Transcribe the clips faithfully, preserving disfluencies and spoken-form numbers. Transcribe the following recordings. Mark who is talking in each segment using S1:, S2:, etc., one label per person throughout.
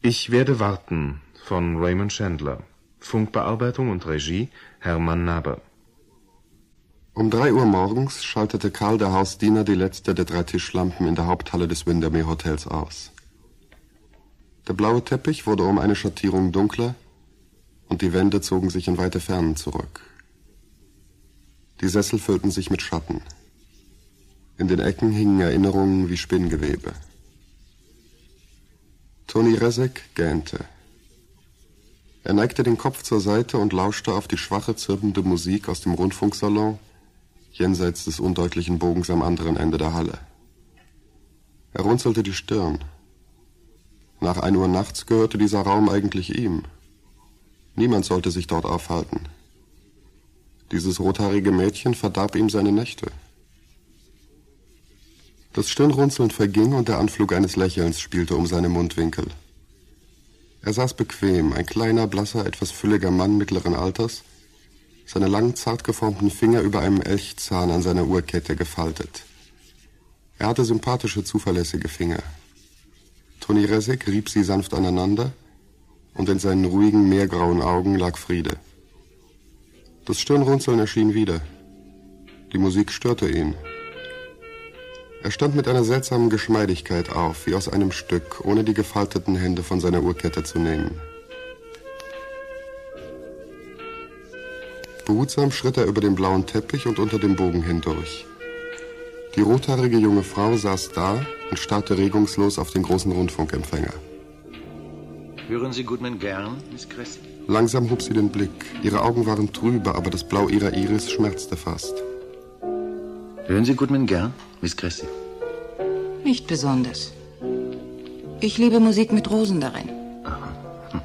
S1: Ich werde warten von Raymond Chandler. Funkbearbeitung und Regie Hermann Naber.
S2: Um drei Uhr morgens schaltete Karl, der Hausdiener, die letzte der drei Tischlampen in der Haupthalle des Windermere Hotels aus. Der blaue Teppich wurde um eine Schattierung dunkler und die Wände zogen sich in weite Fernen zurück. Die Sessel füllten sich mit Schatten. In den Ecken hingen Erinnerungen wie Spinngewebe. Toni Resek gähnte. Er neigte den Kopf zur Seite und lauschte auf die schwache, zirbende Musik aus dem Rundfunksalon, jenseits des undeutlichen Bogens am anderen Ende der Halle. Er runzelte die Stirn. Nach ein Uhr nachts gehörte dieser Raum eigentlich ihm. Niemand sollte sich dort aufhalten. Dieses rothaarige Mädchen verdarb ihm seine Nächte. Das Stirnrunzeln verging und der Anflug eines Lächelns spielte um seine Mundwinkel. Er saß bequem, ein kleiner, blasser, etwas fülliger Mann mittleren Alters, seine langen, zart geformten Finger über einem Elchzahn an seiner Uhrkette gefaltet. Er hatte sympathische, zuverlässige Finger. Toni Resek rieb sie sanft aneinander und in seinen ruhigen, meergrauen Augen lag Friede. Das Stirnrunzeln erschien wieder. Die Musik störte ihn. Er stand mit einer seltsamen Geschmeidigkeit auf, wie aus einem Stück, ohne die gefalteten Hände von seiner Uhrkette zu nehmen. Behutsam schritt er über den blauen Teppich und unter dem Bogen hindurch. Die rothaarige junge Frau saß da und starrte regungslos auf den großen Rundfunkempfänger.
S3: Hören Sie Goodman gern, Miss Cressy?
S2: Langsam hob sie den Blick. Ihre Augen waren trübe, aber das Blau ihrer Iris schmerzte fast.
S3: Hören Sie Goodman gern, Miss Cressy?
S4: Nicht besonders. Ich liebe Musik mit Rosen darin.
S3: Aha. Hm.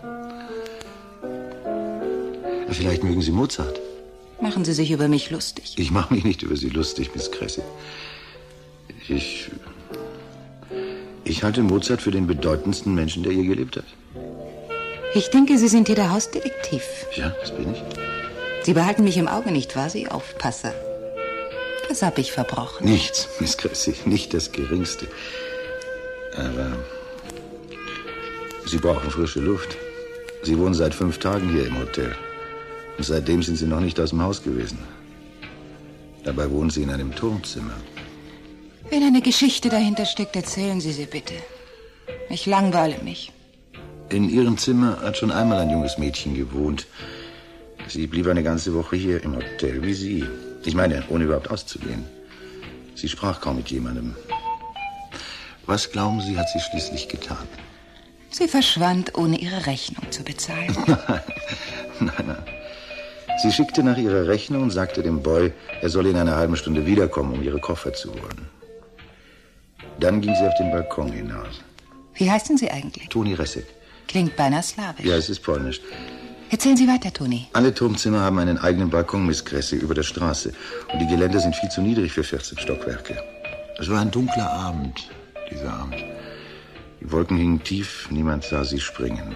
S3: Vielleicht mögen Sie Mozart?
S4: Machen Sie sich über mich lustig.
S3: Ich mache mich nicht über Sie lustig, Miss Cressy. Ich... Ich halte Mozart für den bedeutendsten Menschen, der je gelebt hat.
S4: Ich denke, Sie sind hier der Hausdetektiv.
S3: Ja, das bin ich.
S4: Sie behalten mich im Auge, nicht wahr, Sie Aufpasser? Was habe ich verbrochen?
S3: Nichts, Miss Cressy, nicht das Geringste. Aber Sie brauchen frische Luft. Sie wohnen seit fünf Tagen hier im Hotel. Und seitdem sind Sie noch nicht aus dem Haus gewesen. Dabei wohnen Sie in einem Turmzimmer.
S4: Wenn eine Geschichte dahinter steckt, erzählen Sie sie bitte. Ich langweile mich.
S3: In Ihrem Zimmer hat schon einmal ein junges Mädchen gewohnt. Sie blieb eine ganze Woche hier im Hotel, wie Sie. Ich meine, ohne überhaupt auszugehen. Sie sprach kaum mit jemandem. Was glauben Sie, hat sie schließlich getan?
S4: Sie verschwand, ohne ihre Rechnung zu bezahlen.
S3: Nein, nein, nein. Sie schickte nach ihrer Rechnung und sagte dem Boy, er solle in einer halben Stunde wiederkommen, um ihre Koffer zu holen. Dann ging sie auf den Balkon hinaus.
S4: Wie heißen Sie eigentlich?
S3: Toni Resek.
S4: Klingt beinahe slawisch.
S3: Ja, es ist polnisch.
S4: Erzählen Sie weiter, Toni.
S3: Alle Turmzimmer haben einen eigenen Balkon, Miss Cressy, über der Straße. Und die Geländer sind viel zu niedrig für vierzehn Stockwerke. Es war ein dunkler Abend, dieser Abend. Die Wolken hingen tief, niemand sah sie springen.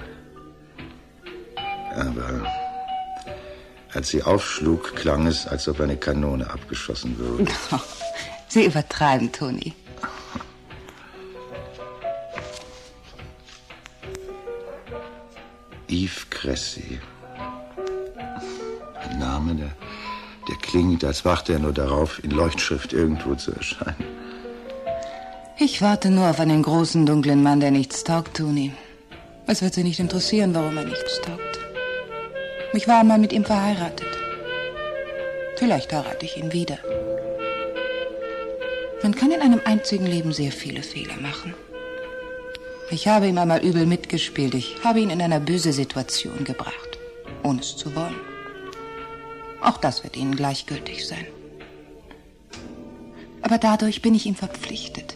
S3: Aber als sie aufschlug, klang es, als ob eine Kanone abgeschossen würde.
S4: Sie übertreiben, Toni.
S3: Yves Cressy. Ein Name, der, der klingt, als warte er nur darauf, in Leuchtschrift irgendwo zu erscheinen.
S4: Ich warte nur auf einen großen, dunklen Mann, der nichts taugt, Toni. Es wird Sie nicht interessieren, warum er nichts taugt. Ich war einmal mit ihm verheiratet. Vielleicht heirate ich ihn wieder. Man kann in einem einzigen Leben sehr viele Fehler machen. Ich habe ihm einmal übel mitgespielt. Ich habe ihn in eine böse Situation gebracht, ohne es zu wollen. Auch das wird Ihnen gleichgültig sein. Aber dadurch bin ich ihm verpflichtet.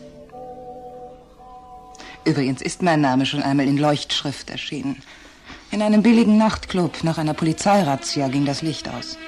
S4: Übrigens ist mein Name schon einmal in Leuchtschrift erschienen. In einem billigen Nachtclub nach einer Polizeirazzia ging das Licht aus.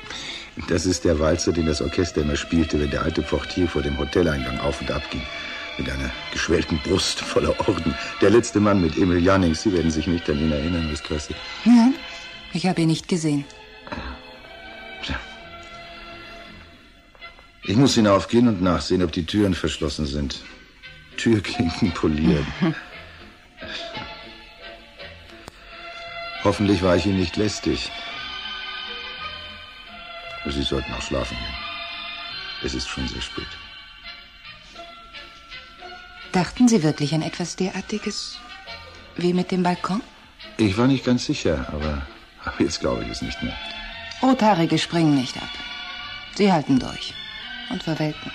S3: Das ist der Walzer, den das Orchester immer spielte, wenn der alte Portier vor dem Hoteleingang auf und ab ging. Mit einer geschwellten Brust voller Orden. Der letzte Mann mit Emil Jannings. Sie werden sich nicht an ihn erinnern, Miss Cressy.
S4: Nein, ich habe ihn nicht gesehen.
S3: Tja. Ich muss hinaufgehen und nachsehen, ob die Türen verschlossen sind. Türklinken polieren. Hoffentlich war ich Ihnen nicht lästig. Sie sollten auch schlafen gehen. Es ist schon sehr spät.
S4: Dachten Sie wirklich an etwas derartiges wie mit dem Balkon?
S3: Ich war nicht ganz sicher, aber, aber jetzt glaube ich es nicht mehr.
S4: Rothaarige springen nicht ab. Sie halten durch und verwelken.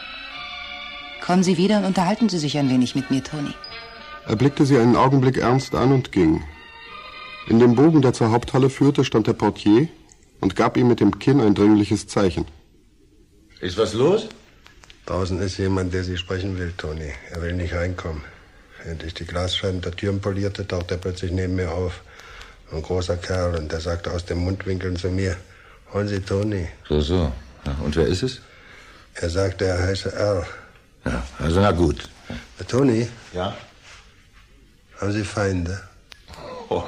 S4: Kommen Sie wieder und unterhalten Sie sich ein wenig mit mir, Tony.
S2: Er blickte sie einen Augenblick ernst an und ging. In dem Bogen, der zur Haupthalle führte, stand der Portier und gab ihm mit dem Kinn ein dringliches Zeichen.
S3: Ist was los?
S5: Draußen ist jemand, der Sie sprechen will, Tony. Er will nicht reinkommen. Während ich die Glasscheiben der Türen polierte, taucht er plötzlich neben mir auf. Ein großer Kerl, und der sagte aus dem Mundwinkeln zu mir, holen Sie Tony.
S3: So, so. Ja, und wer ist es?
S5: Er sagte, er heiße Earl.
S3: Ja, also na gut.
S5: Na, Tony?
S3: Ja?
S5: Haben Sie Feinde?
S3: Oh.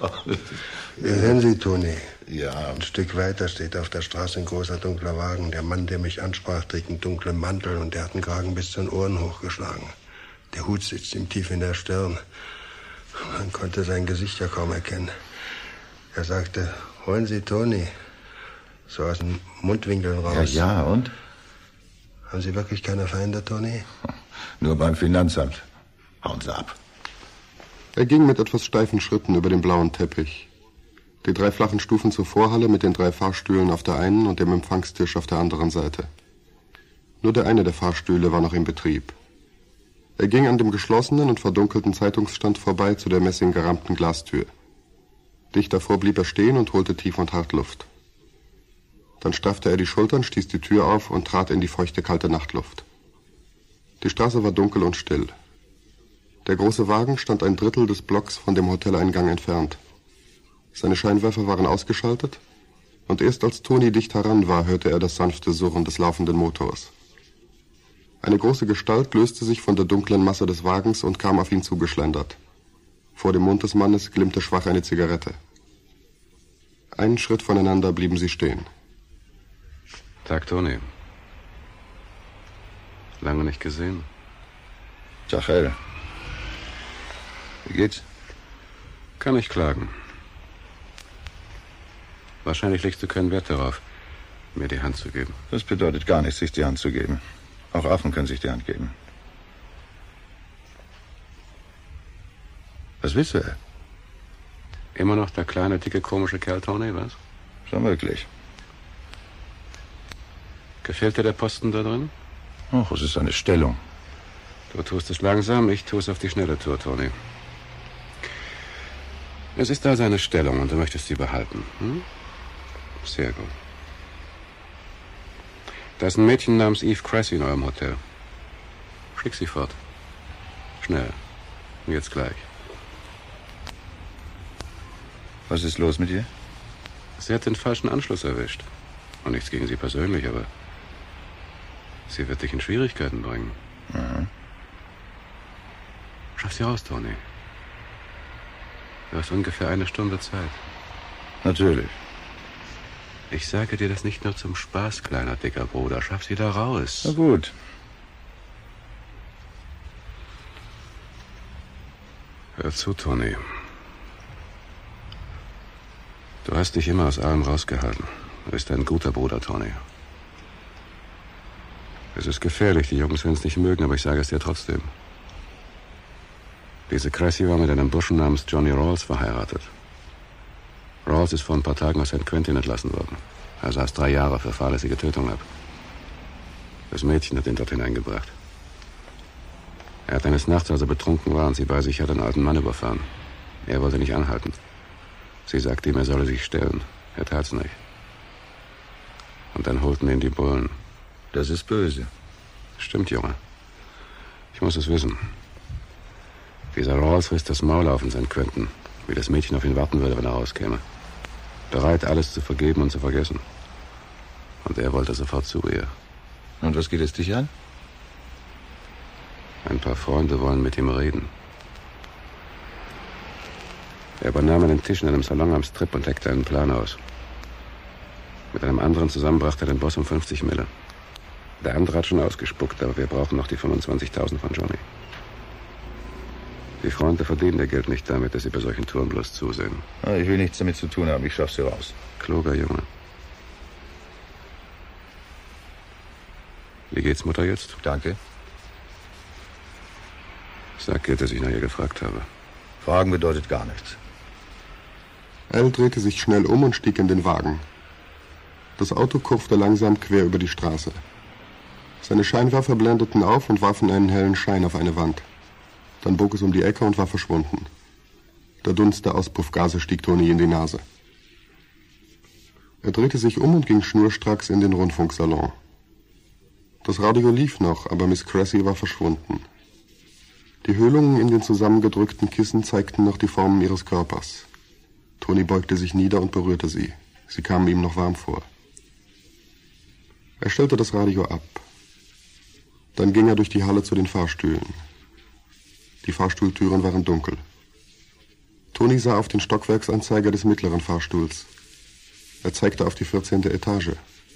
S5: Wir hören Sie, Tony.
S3: Ja.
S5: Ein Stück weiter steht auf der Straße ein großer dunkler Wagen. Der Mann, der mich ansprach, trägt einen dunklen Mantel und der hat den Kragen bis zu den Ohren hochgeschlagen. Der Hut sitzt ihm tief in der Stirn. Man konnte sein Gesicht ja kaum erkennen. Er sagte, holen Sie Tony. So aus den Mundwinkeln raus.
S3: Ja, ja, und?
S5: Haben Sie wirklich keine Feinde, Tony?
S3: Nur beim Finanzamt. Hauen Sie ab.
S2: Er ging mit etwas steifen Schritten über den blauen Teppich. Die drei flachen Stufen zur Vorhalle mit den drei Fahrstühlen auf der einen und dem Empfangstisch auf der anderen Seite. Nur der eine der Fahrstühle war noch in Betrieb. Er ging an dem geschlossenen und verdunkelten Zeitungsstand vorbei zu der messinggerammten Glastür. Dicht davor blieb er stehen und holte tief und hart Luft. Dann straffte er die Schultern, stieß die Tür auf und trat in die feuchte, kalte Nachtluft. Die Straße war dunkel und still. Der große Wagen stand ein Drittel des Blocks von dem Hoteleingang entfernt. Seine Scheinwerfer waren ausgeschaltet, und erst als Tony dicht heran war, hörte er das sanfte Surren des laufenden Motors. Eine große Gestalt löste sich von der dunklen Masse des Wagens und kam auf ihn zugeschlendert. Vor dem Mund des Mannes glimmte schwach eine Zigarette. Einen Schritt voneinander blieben sie stehen.
S6: Tag, Tony. Lange nicht gesehen.
S3: Tag, Al. Wie geht's?
S6: Kann ich klagen. Wahrscheinlich legst du keinen Wert darauf, mir die Hand zu geben.
S3: Das bedeutet gar nichts, sich die Hand zu geben. Auch Affen können sich die Hand geben. Was willst du, Al?
S6: Immer noch der kleine, dicke, komische Kerl, Tony, was?
S3: So möglich.
S6: Gefällt dir der Posten da drin?
S3: Ach, es ist eine Stellung.
S6: Du tust es langsam, ich tue es auf die schnelle Tour, Tony. Es ist also eine Stellung und du möchtest sie behalten. Hm? Sehr gut. Da ist ein Mädchen namens Eve Cressy in eurem Hotel. Schick sie fort. Schnell. Und jetzt gleich.
S3: Was ist los mit ihr?
S6: Sie hat den falschen Anschluss erwischt. Und nichts gegen sie persönlich, aber sie wird dich in Schwierigkeiten bringen.
S3: Mhm.
S6: Schaff sie raus, Tony. Du hast ungefähr eine Stunde Zeit.
S3: Natürlich.
S6: Ich sage dir das nicht nur zum Spaß, kleiner, dicker Bruder. Schaff sie da raus.
S3: Na gut.
S6: Hör zu, Tony. Du hast dich immer aus allem rausgehalten. Du bist ein guter Bruder, Tony. Es ist gefährlich, die Jungs werden es nicht mögen, aber ich sage es dir trotzdem. Diese Cressy war mit einem Burschen namens Johnny Rawls verheiratet. Rawls ist vor ein paar Tagen aus San Quentin entlassen worden. Er saß drei Jahre für fahrlässige Tötung ab. Das Mädchen hat ihn dort hineingebracht. Er hat eines Nachts, als er betrunken war und sie bei sich hat, einen alten Mann überfahren. Er wollte nicht anhalten. Sie sagte ihm, er solle sich stellen. Er tat's nicht. Und dann holten ihn die Bullen.
S3: Das ist böse.
S6: Stimmt, Junge. Ich muss es wissen. Dieser Rawls riss das Maul auf in San Quentin, wie das Mädchen auf ihn warten würde, wenn er rauskäme. Bereit, alles zu vergeben und zu vergessen. Und er wollte sofort zu ihr.
S3: Und was geht es dich an?
S6: Ein paar Freunde wollen mit ihm reden. Er übernahm einen Tisch in einem Salon am Strip und deckte einen Plan aus. Mit einem anderen zusammen brachte er den Boss um fünfzig Mille. Der andere hat schon ausgespuckt, aber wir brauchen noch die fünfundzwanzigtausend von Johnny. Die Freunde verdienen ihr Geld nicht damit, dass sie bei solchen Touren bloß zusehen.
S3: Ich will nichts damit zu tun haben, ich schaff sie raus.
S6: Kluger Junge. Wie geht's Mutter jetzt?
S3: Danke.
S6: Sag Geld, dass ich nach ihr gefragt habe.
S3: Fragen bedeutet gar nichts.
S2: Al drehte sich schnell um und stieg in den Wagen. Das Auto kurfte langsam quer über die Straße. Seine Scheinwerfer blendeten auf und warfen einen hellen Schein auf eine Wand. Dann bog es um die Ecke und war verschwunden. Der Dunst der Auspuffgase stieg Tony in die Nase. Er drehte sich um und ging schnurstracks in den Rundfunksalon. Das Radio lief noch, aber Miss Cressy war verschwunden. Die Höhlungen in den zusammengedrückten Kissen zeigten noch die Formen ihres Körpers. Tony beugte sich nieder und berührte sie. Sie kamen ihm noch warm vor. Er stellte das Radio ab. Dann ging er durch die Halle zu den Fahrstühlen. Die Fahrstuhltüren waren dunkel. Tony sah auf den Stockwerksanzeiger des mittleren Fahrstuhls. Er zeigte auf die vierzehnte Etage.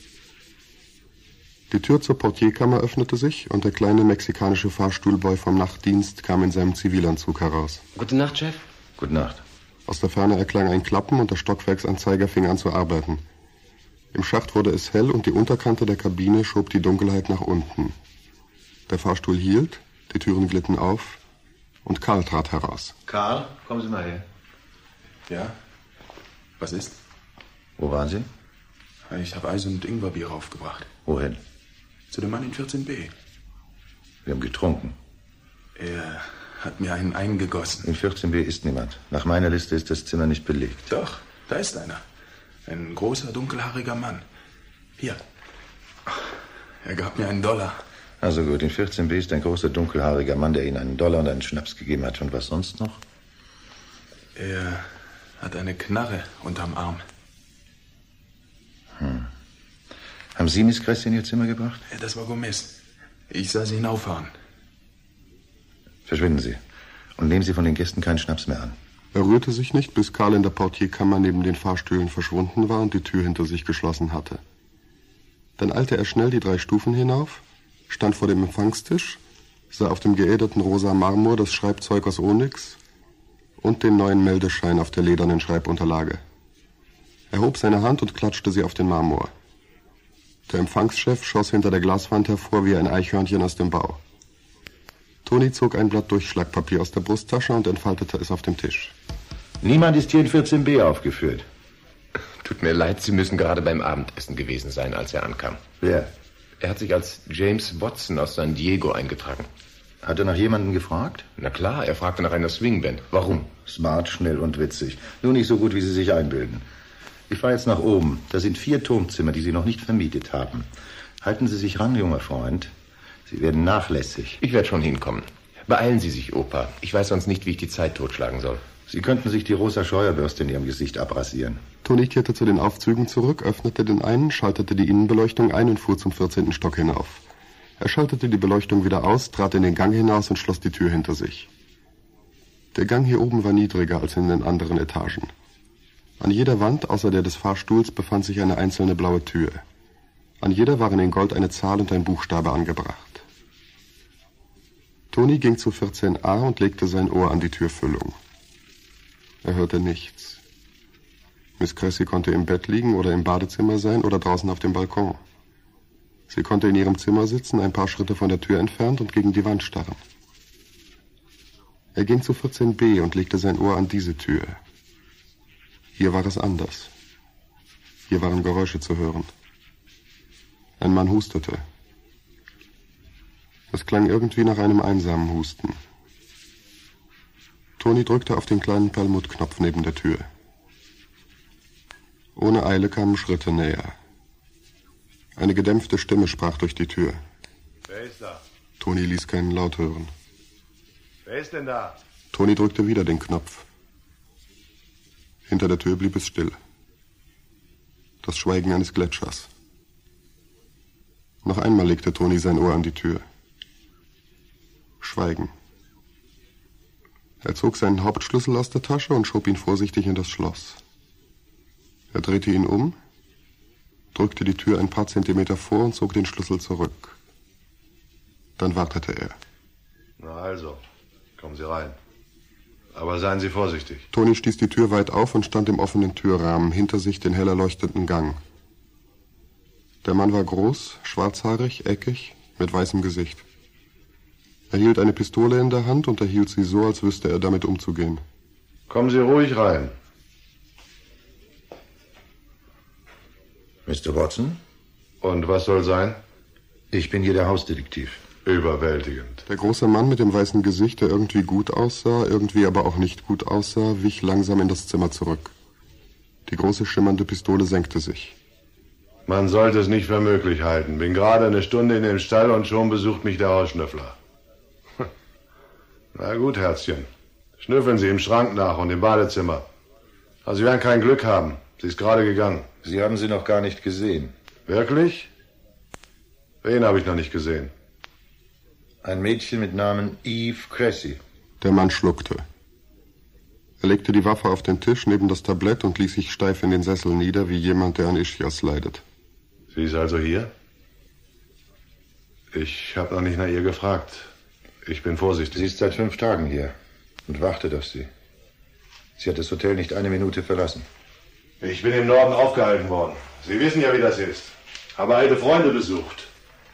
S2: Die Tür zur Portierkammer öffnete sich und der kleine mexikanische Fahrstuhlboy vom Nachtdienst kam in seinem Zivilanzug heraus.
S7: Gute Nacht, Chef.
S3: Gute Nacht.
S2: Aus der Ferne erklang ein Klappen und der Stockwerksanzeiger fing an zu arbeiten. Im Schacht wurde es hell und die Unterkante der Kabine schob die Dunkelheit nach unten. Der Fahrstuhl hielt, die Türen glitten auf und Karl trat heraus.
S3: Karl, kommen Sie mal her.
S8: Ja? Was ist?
S3: Wo waren Sie?
S8: Ich habe Eis und Ingwerbier raufgebracht.
S3: Wohin?
S8: Zu dem Mann in vierzehn b.
S3: Wir haben getrunken.
S8: Er hat mir einen eingegossen.
S3: In vierzehn b ist niemand. Nach meiner Liste ist das Zimmer nicht belegt.
S8: Doch, da ist einer. Ein großer, dunkelhaariger Mann. Hier. Er gab mir einen Dollar.
S3: Also gut, in vierzehn b ist ein großer, dunkelhaariger Mann, der Ihnen einen Dollar und einen Schnaps gegeben hat. Und was sonst noch?
S8: Er hat eine Knarre unterm Arm.
S3: Hm. Haben Sie Miss Cressy in Ihr Zimmer gebracht?
S8: Ja, das war Gomez. Ich sah sie hinauffahren.
S3: Verschwinden Sie. Und nehmen Sie von den Gästen keinen Schnaps mehr an.
S2: Er rührte sich nicht, bis Karl in der Portierkammer neben den Fahrstühlen verschwunden war und die Tür hinter sich geschlossen hatte. Dann eilte er schnell die drei Stufen hinauf, stand vor dem Empfangstisch, sah auf dem geäderten rosa Marmor das Schreibzeug aus Onyx und den neuen Meldeschein auf der ledernen Schreibunterlage. Er hob seine Hand und klatschte sie auf den Marmor. Der Empfangschef schoss hinter der Glaswand hervor wie ein Eichhörnchen aus dem Bau. Tony zog ein Blatt Durchschlagpapier aus der Brusttasche und entfaltete es auf dem Tisch.
S3: Niemand ist hier in vierzehn b aufgeführt.
S7: Tut mir leid, Sie müssen gerade beim Abendessen gewesen sein, als er ankam.
S3: Wer?
S7: Er hat sich als James Watson aus San Diego eingetragen.
S3: Hat er nach jemandem gefragt?
S7: Na klar, er fragte nach einer Swingband. Warum?
S3: Smart, schnell und witzig. Nur nicht so gut, wie Sie sich einbilden. Ich fahre jetzt nach oben. Da sind vier Turmzimmer, die Sie noch nicht vermietet haben. Halten Sie sich ran, junger Freund. Sie werden nachlässig.
S7: Ich werde schon hinkommen. Beeilen Sie sich, Opa. Ich weiß sonst nicht, wie ich die Zeit totschlagen soll.
S3: Sie könnten sich die rosa Scheuerbürste in Ihrem Gesicht abrasieren.
S2: Tony kehrte zu den Aufzügen zurück, öffnete den einen, schaltete die Innenbeleuchtung ein und fuhr zum vierzehnten Stock hinauf. Er schaltete die Beleuchtung wieder aus, trat in den Gang hinaus und schloss die Tür hinter sich. Der Gang hier oben war niedriger als in den anderen Etagen. An jeder Wand, außer der des Fahrstuhls, befand sich eine einzelne blaue Tür. An jeder waren in Gold eine Zahl und ein Buchstabe angebracht. Tony ging zu vierzehn a und legte sein Ohr an die Türfüllung. Er hörte nichts. Miss Cressy konnte im Bett liegen oder im Badezimmer sein oder draußen auf dem Balkon. Sie konnte in ihrem Zimmer sitzen, ein paar Schritte von der Tür entfernt und gegen die Wand starren. Er ging zu vierzehn b und legte sein Ohr an diese Tür. Hier war es anders. Hier waren Geräusche zu hören. Ein Mann hustete. Es klang irgendwie nach einem einsamen Husten. Tony drückte auf den kleinen Perlmuttknopf neben der Tür. Ohne Eile kamen Schritte näher. Eine gedämpfte Stimme sprach durch die Tür.
S9: Wer ist da?
S2: Tony ließ keinen Laut hören.
S9: Wer ist denn da?
S2: Tony drückte wieder den Knopf. Hinter der Tür blieb es still. Das Schweigen eines Gletschers. Noch einmal legte Tony sein Ohr an die Tür. Schweigen. Er zog seinen Hauptschlüssel aus der Tasche und schob ihn vorsichtig in das Schloss. Er drehte ihn um, drückte die Tür ein paar Zentimeter vor und zog den Schlüssel zurück. Dann wartete er.
S9: Na also, kommen Sie rein. Aber seien Sie vorsichtig.
S2: Toni stieß die Tür weit auf und stand im offenen Türrahmen, hinter sich den hell erleuchteten Gang. Der Mann war groß, schwarzhaarig, eckig, mit weißem Gesicht. Er hielt eine Pistole in der Hand und er hielt sie so, als wüsste er damit umzugehen.
S9: Kommen Sie ruhig rein.
S3: Mister Watson?
S9: Und was soll sein?
S3: Ich bin hier der Hausdetektiv.
S9: Überwältigend.
S2: Der große Mann mit dem weißen Gesicht, der irgendwie gut aussah, irgendwie aber auch nicht gut aussah, wich langsam in das Zimmer zurück. Die große schimmernde Pistole senkte sich.
S9: Man sollte es nicht für möglich halten. Bin gerade eine Stunde in dem Stall und schon besucht mich der Hausschnüffler. Na gut, Herzchen. Schnüffeln Sie im Schrank nach und im Badezimmer. Also Sie werden kein Glück haben. Sie ist gerade gegangen.
S3: Sie haben sie noch gar nicht gesehen.
S9: Wirklich? Wen habe ich noch nicht gesehen?
S3: Ein Mädchen mit Namen Eve Cressy.
S2: Der Mann schluckte. Er legte die Waffe auf den Tisch neben das Tablett und ließ sich steif in den Sessel nieder, wie jemand, der an Ischias leidet.
S9: Sie ist also hier? Ich habe noch nicht nach ihr gefragt. Ich bin vorsichtig.
S3: Sie ist seit fünf Tagen hier und wartet auf Sie. Sie hat das Hotel nicht eine Minute verlassen.
S9: Ich bin im Norden aufgehalten worden. Sie wissen ja, wie das ist. Habe alte Freunde besucht.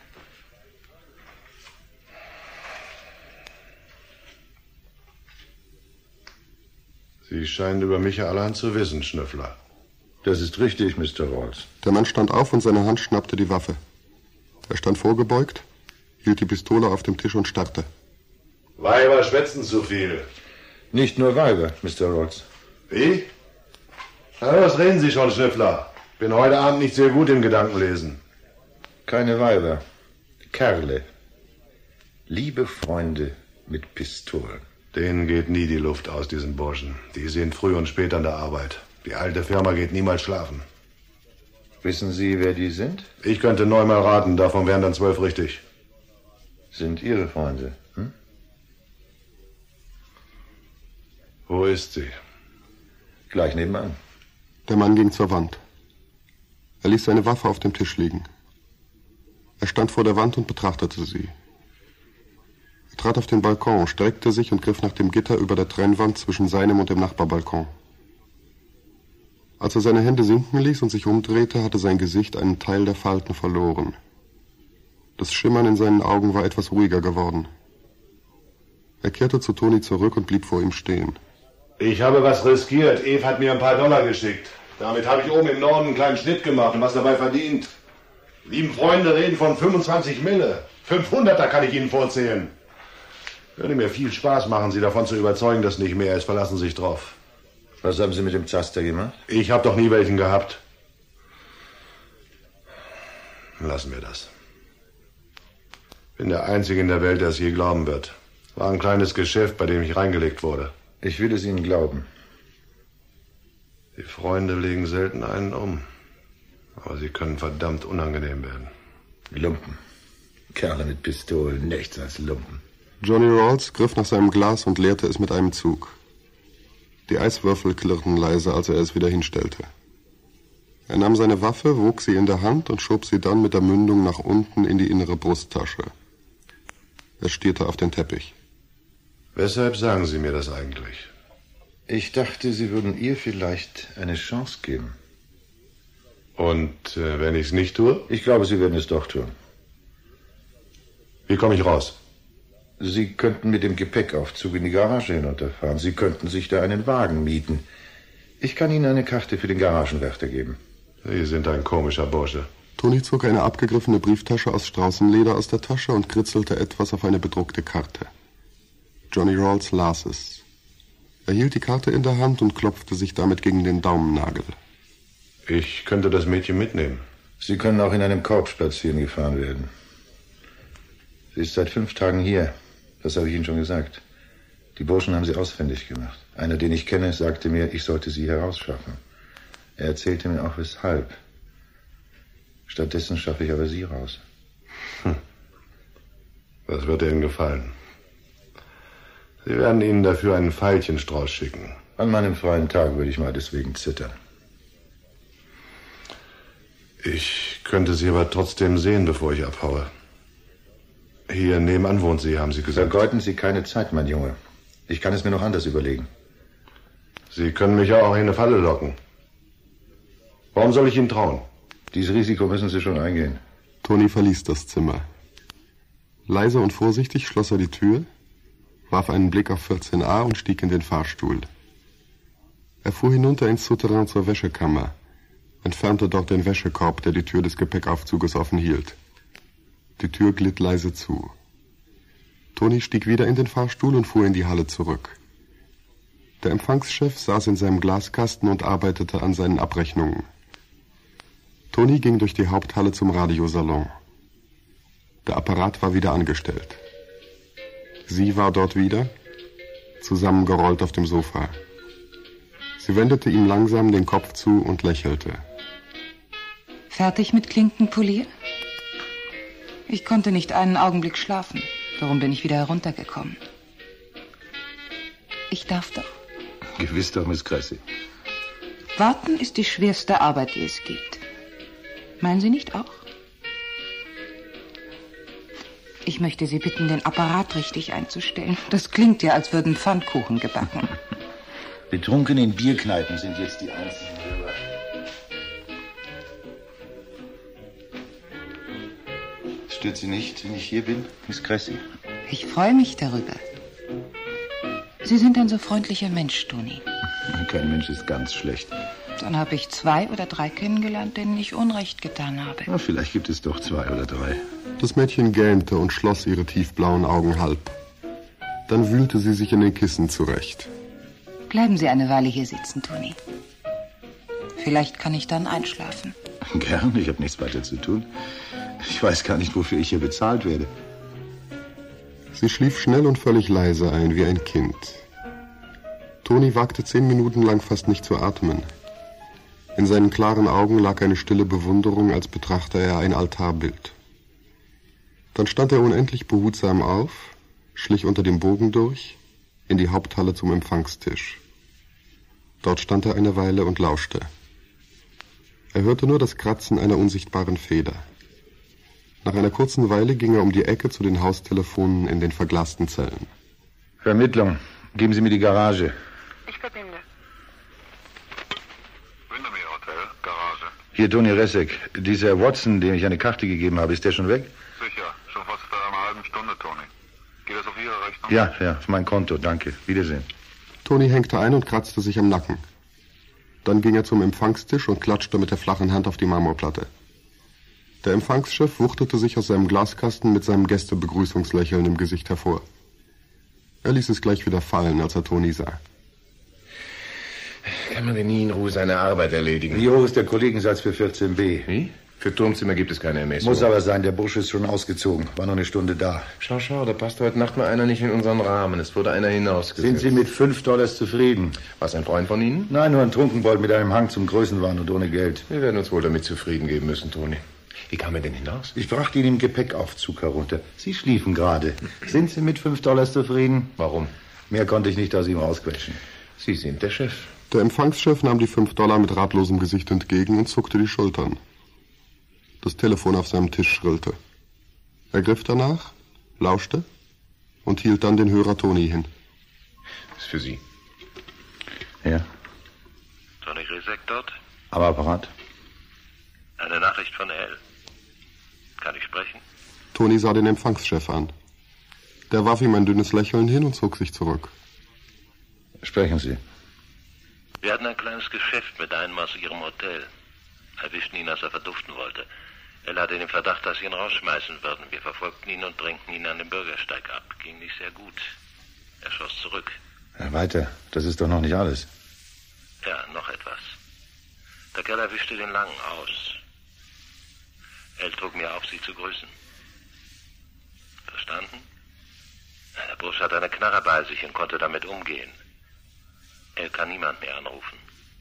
S9: Sie scheinen über mich allerhand zu wissen, Schnüffler.
S3: Das ist richtig, Mister Rawls.
S2: Der Mann stand auf und seine Hand schnappte die Waffe. Er stand vorgebeugt, hielt die Pistole auf dem Tisch und starrte.
S9: Weiber schwätzen zu viel.
S3: Nicht nur Weiber, Mister Rawls.
S9: Wie? Na, was reden Sie schon, Schnüffler? Bin heute Abend nicht sehr gut im Gedankenlesen.
S3: Keine Weiber. Kerle. Liebe Freunde mit Pistolen.
S9: Denen geht nie die Luft aus, diesen Burschen. Die sind früh und spät an der Arbeit. Die alte Firma geht niemals schlafen.
S3: Wissen Sie, wer die sind?
S9: Ich könnte neunmal raten, davon wären dann zwölf richtig.
S3: Sind Ihre Freunde, hm?
S9: Wo ist sie?
S3: Gleich nebenan.
S2: Der Mann ging zur Wand. Er ließ seine Waffe auf dem Tisch liegen. Er stand vor der Wand und betrachtete sie. Er trat auf den Balkon, streckte sich und griff nach dem Gitter über der Trennwand zwischen seinem und dem Nachbarbalkon. Als er seine Hände sinken ließ und sich umdrehte, hatte sein Gesicht einen Teil der Falten verloren. Das Schimmern in seinen Augen war etwas ruhiger geworden. Er kehrte zu Toni zurück und blieb vor ihm stehen.
S9: Ich habe was riskiert. Eve hat mir ein paar Dollar geschickt. Damit habe ich oben im Norden einen kleinen Schnitt gemacht und was dabei verdient. Lieben Freunde reden von fünfundzwanzig Mille. fünfhunderter kann ich Ihnen vorzählen. Würde mir viel Spaß machen, Sie davon zu überzeugen, dass nicht mehr ist. Verlassen Sie sich drauf.
S3: Was haben Sie mit dem Zaster gemacht?
S9: Ich habe doch nie welchen gehabt. Lassen wir das. Bin der Einzige in der Welt, der es je glauben wird. War ein kleines Geschäft, bei dem ich reingelegt wurde.
S3: Ich will es Ihnen glauben.
S9: Die Freunde legen selten einen um. Aber sie können verdammt unangenehm werden.
S3: Lumpen. Kerle mit Pistolen, nichts als Lumpen.
S2: Johnny Rawls griff nach seinem Glas und leerte es mit einem Zug. Die Eiswürfel klirrten leise, als er es wieder hinstellte. Er nahm seine Waffe, wog sie in der Hand und schob sie dann mit der Mündung nach unten in die innere Brusttasche. Er stierte auf den Teppich.
S9: Weshalb sagen Sie mir das eigentlich?
S3: Ich dachte, Sie würden ihr vielleicht eine Chance geben.
S9: Und äh, wenn ich es nicht tue?
S3: Ich glaube, Sie werden es doch tun.
S9: Wie komme ich raus?
S3: Sie könnten mit dem Gepäckaufzug in die Garage hinunterfahren. Sie könnten sich da einen Wagen mieten. Ich kann Ihnen eine Karte für den Garagenwärter geben.
S9: Sie sind ein komischer Bursche.
S2: Toni zog eine abgegriffene Brieftasche aus Straußenleder aus der Tasche und kritzelte etwas auf eine bedruckte Karte. Johnny Rawls las es. Er hielt die Karte in der Hand und klopfte sich damit gegen den Daumennagel.
S9: Ich könnte das Mädchen mitnehmen.
S3: Sie können auch in einem Korb spazieren gefahren werden. Sie ist seit fünf Tagen hier. Das habe ich Ihnen schon gesagt. Die Burschen haben sie ausfindig gemacht. Einer, den ich kenne, sagte mir, ich sollte sie herausschaffen. Er erzählte mir auch weshalb. Stattdessen schaffe ich aber Sie raus.
S9: Hm. Das wird Ihnen gefallen. Sie werden Ihnen dafür einen Veilchenstrauß schicken.
S3: An meinem freien Tag würde ich mal deswegen zittern.
S9: Ich könnte Sie aber trotzdem sehen, bevor ich abhaue. Hier nebenan wohnt sie, haben Sie gesagt.
S3: Vergeuden Sie keine Zeit, mein Junge. Ich kann es mir noch anders überlegen.
S9: Sie können mich ja auch in eine Falle locken. Warum soll ich Ihnen trauen?
S3: Dieses Risiko müssen Sie schon eingehen.
S2: Toni verließ das Zimmer. Leise und vorsichtig schloss er die Tür, warf einen Blick auf vierzehn a und stieg in den Fahrstuhl. Er fuhr hinunter ins Souterrain zur Wäschekammer, entfernte dort den Wäschekorb, der die Tür des Gepäckaufzuges offen hielt. Die Tür glitt leise zu. Toni stieg wieder in den Fahrstuhl und fuhr in die Halle zurück. Der Empfangschef saß in seinem Glaskasten und arbeitete an seinen Abrechnungen. Toni ging durch die Haupthalle zum Radiosalon. Der Apparat war wieder angestellt. Sie war dort wieder, zusammengerollt auf dem Sofa. Sie wendete ihm langsam den Kopf zu und lächelte.
S4: Fertig mit Klinkenpolier? Ich konnte nicht einen Augenblick schlafen. Darum bin ich wieder heruntergekommen. Ich darf doch.
S3: Gewiss doch, Miss Cressy.
S4: Warten ist die schwerste Arbeit, die es gibt. Meinen Sie nicht auch? Ich möchte Sie bitten, den Apparat richtig einzustellen. Das klingt ja, als würden Pfannkuchen gebacken.
S3: Betrunken in Bierkneipen sind jetzt die einzigen Hörer. Stört Sie nicht, wenn ich hier bin, Miss Cressy?
S4: Ich freue mich darüber. Sie sind ein so freundlicher Mensch, Toni.
S3: Kein Mensch ist ganz schlecht.
S4: Dann habe ich zwei oder drei kennengelernt, denen ich Unrecht getan habe.
S3: Na, vielleicht gibt es doch zwei oder drei.
S2: Das Mädchen gähnte und schloss ihre tiefblauen Augen halb. Dann wühlte sie sich in den Kissen zurecht.
S4: Bleiben Sie eine Weile hier sitzen, Toni. Vielleicht kann ich dann einschlafen.
S3: Gern, ich habe nichts weiter zu tun. Ich weiß gar nicht, wofür ich hier bezahlt werde.
S2: Sie schlief schnell und völlig leise ein, wie ein Kind. Toni wagte zehn Minuten lang fast nicht zu atmen. In seinen klaren Augen lag eine stille Bewunderung, als betrachte er ein Altarbild. Dann stand er unendlich behutsam auf, schlich unter dem Bogen durch, in die Haupthalle zum Empfangstisch. Dort stand er eine Weile und lauschte. Er hörte nur das Kratzen einer unsichtbaren Feder. Nach einer kurzen Weile ging er um die Ecke zu den Haustelefonen in den verglasten Zellen.
S3: Vermittlung. Geben Sie mir die Garage.
S10: Ich verbinde. Windermere Hotel, Garage.
S3: Hier, Toni Ressek. Dieser Watson, dem ich eine Karte gegeben habe, ist der schon weg?
S10: Sicher. Schon fast vor einer halben Stunde, Toni. Geht das auf Ihre Rechnung?
S3: Ja, ja, auf mein Konto. Danke. Wiedersehen.
S2: Toni hängte ein und kratzte sich am Nacken. Dann ging er zum Empfangstisch und klatschte mit der flachen Hand auf die Marmorplatte. Der Empfangschef wuchtete sich aus seinem Glaskasten mit seinem Gästebegrüßungslächeln im Gesicht hervor. Er ließ es gleich wieder fallen, als er Toni sah.
S7: Kann man denn nie in Ruhe seine Arbeit erledigen?
S3: Wie hoch ist der Kollegensatz für vierzehn b?
S7: Wie? Für Turmzimmer gibt es keine Ermessung.
S3: Muss aber sein, der Bursche ist schon ausgezogen. War noch eine Stunde da.
S7: Schau, schau, da passt heute Nacht mal einer nicht in unseren Rahmen. Es wurde einer hinausgesetzt.
S3: Sind Sie mit fünf Dollars zufrieden?
S7: Was, ein Freund von Ihnen?
S3: Nein, nur ein Trunkenbold mit einem Hang zum Größenwahn und ohne Geld.
S7: Wir werden uns wohl damit zufrieden geben müssen, Toni. Wie kam er denn hinaus?
S3: Ich brachte ihn im Gepäckaufzug herunter. Sie schliefen gerade. Sind Sie mit fünf Dollars zufrieden?
S7: Warum?
S3: Mehr konnte ich nicht aus ihm rausquetschen.
S7: Sie sind der Chef.
S2: Der Empfangschef nahm die fünf Dollar mit ratlosem Gesicht entgegen und zuckte die Schultern. Das Telefon auf seinem Tisch schrillte. Er griff danach, lauschte und hielt dann den Hörer Toni hin.
S7: Das ist für Sie.
S3: Ja.
S10: Toni Ressek dort?
S3: Am Apparat.
S10: Eine Nachricht von El. Kann ich sprechen?
S2: Toni sah den Empfangschef an. Der warf ihm ein dünnes Lächeln hin und zog sich zurück.
S3: Sprechen Sie.
S10: Wir hatten ein kleines Geschäft mit einem aus Ihrem Hotel. Erwischten ihn, als er verduften wollte. El hatte den Verdacht, dass sie ihn rausschmeißen würden. Wir verfolgten ihn und drängten ihn an den Bürgersteig ab. Ging nicht sehr gut. Er schoss zurück.
S3: Ja, weiter. Das ist doch noch nicht alles.
S10: Ja, noch etwas. Der Kerl erwischte den Langen aus. El trug mir auf, Sie zu grüßen. Verstanden? Der Bursch hat eine Knarre bei sich und konnte damit umgehen. El kann niemand mehr anrufen.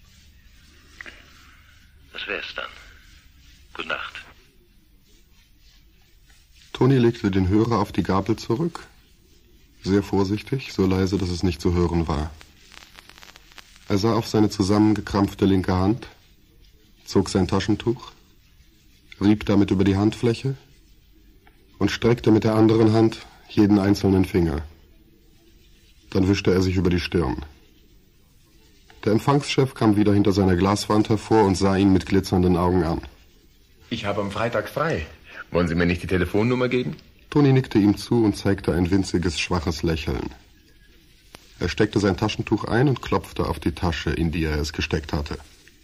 S10: Das wär's dann. Gute Nacht.
S2: Toni legte den Hörer auf die Gabel zurück, sehr vorsichtig, so leise, dass es nicht zu hören war. Er sah auf seine zusammengekrampfte linke Hand, zog sein Taschentuch, rieb damit über die Handfläche und streckte mit der anderen Hand jeden einzelnen Finger. Dann wischte er sich über die Stirn. Der Empfangschef kam wieder hinter seiner Glaswand hervor und sah ihn mit glitzernden Augen an.
S7: Ich habe am Freitag frei. Wollen Sie mir nicht die Telefonnummer geben?
S2: Toni nickte ihm zu und zeigte ein winziges, schwaches Lächeln. Er steckte sein Taschentuch ein und klopfte auf die Tasche, in die er es gesteckt hatte.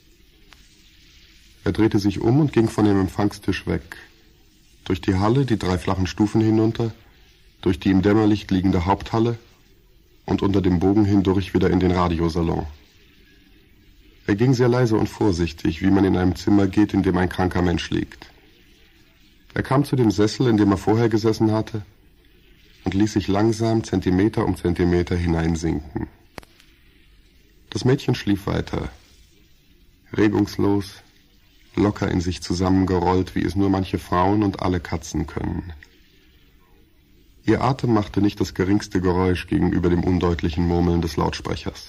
S2: Er drehte sich um und ging von dem Empfangstisch weg. Durch die Halle, die drei flachen Stufen hinunter, durch die im Dämmerlicht liegende Haupthalle und unter dem Bogen hindurch wieder in den Radiosalon. Er ging sehr leise und vorsichtig, wie man in einem Zimmer geht, in dem ein kranker Mensch liegt. Er kam zu dem Sessel, in dem er vorher gesessen hatte, und ließ sich langsam Zentimeter um Zentimeter hineinsinken. Das Mädchen schlief weiter, regungslos, locker in sich zusammengerollt, wie es nur manche Frauen und alle Katzen können. Ihr Atem machte nicht das geringste Geräusch gegenüber dem undeutlichen Murmeln des Lautsprechers.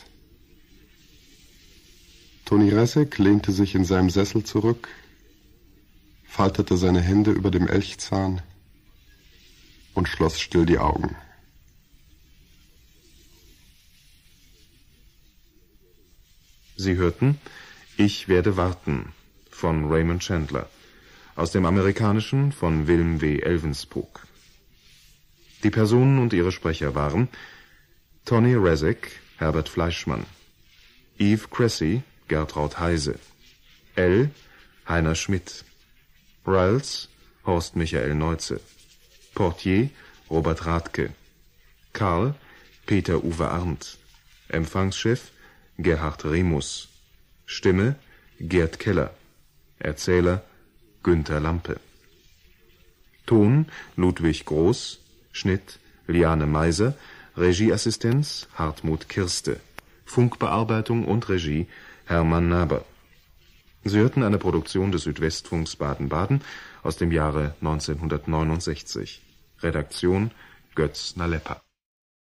S2: Toni Reschek lehnte sich in seinem Sessel zurück, faltete seine Hände über dem Elchzahn und schloss still die Augen.
S1: Sie hörten Ich werde warten von Raymond Chandler, aus dem Amerikanischen von Willem W. Elvenspook. Die Personen und ihre Sprecher waren Toni Reschek, Herbert Fleischmann, Eve Cressy, Gertraud Heise, L. Heiner Schmidt, Riles, Horst Michael Neuze, Portier, Robert Rathke, Karl, Peter Uwe Arndt, Empfangschef, Gerhard Remus, Stimme, Gerd Keller, Erzähler, Günther Lampe, Ton, Ludwig Groß, Schnitt, Liane Meiser, Regieassistenz, Hartmut Kirste, Funkbearbeitung und Regie, Hermann Naber. Sie hörten eine Produktion des Südwestfunks Baden-Baden aus dem Jahre neunzehnhundertneunundsechzig. Redaktion Götz Nalepa.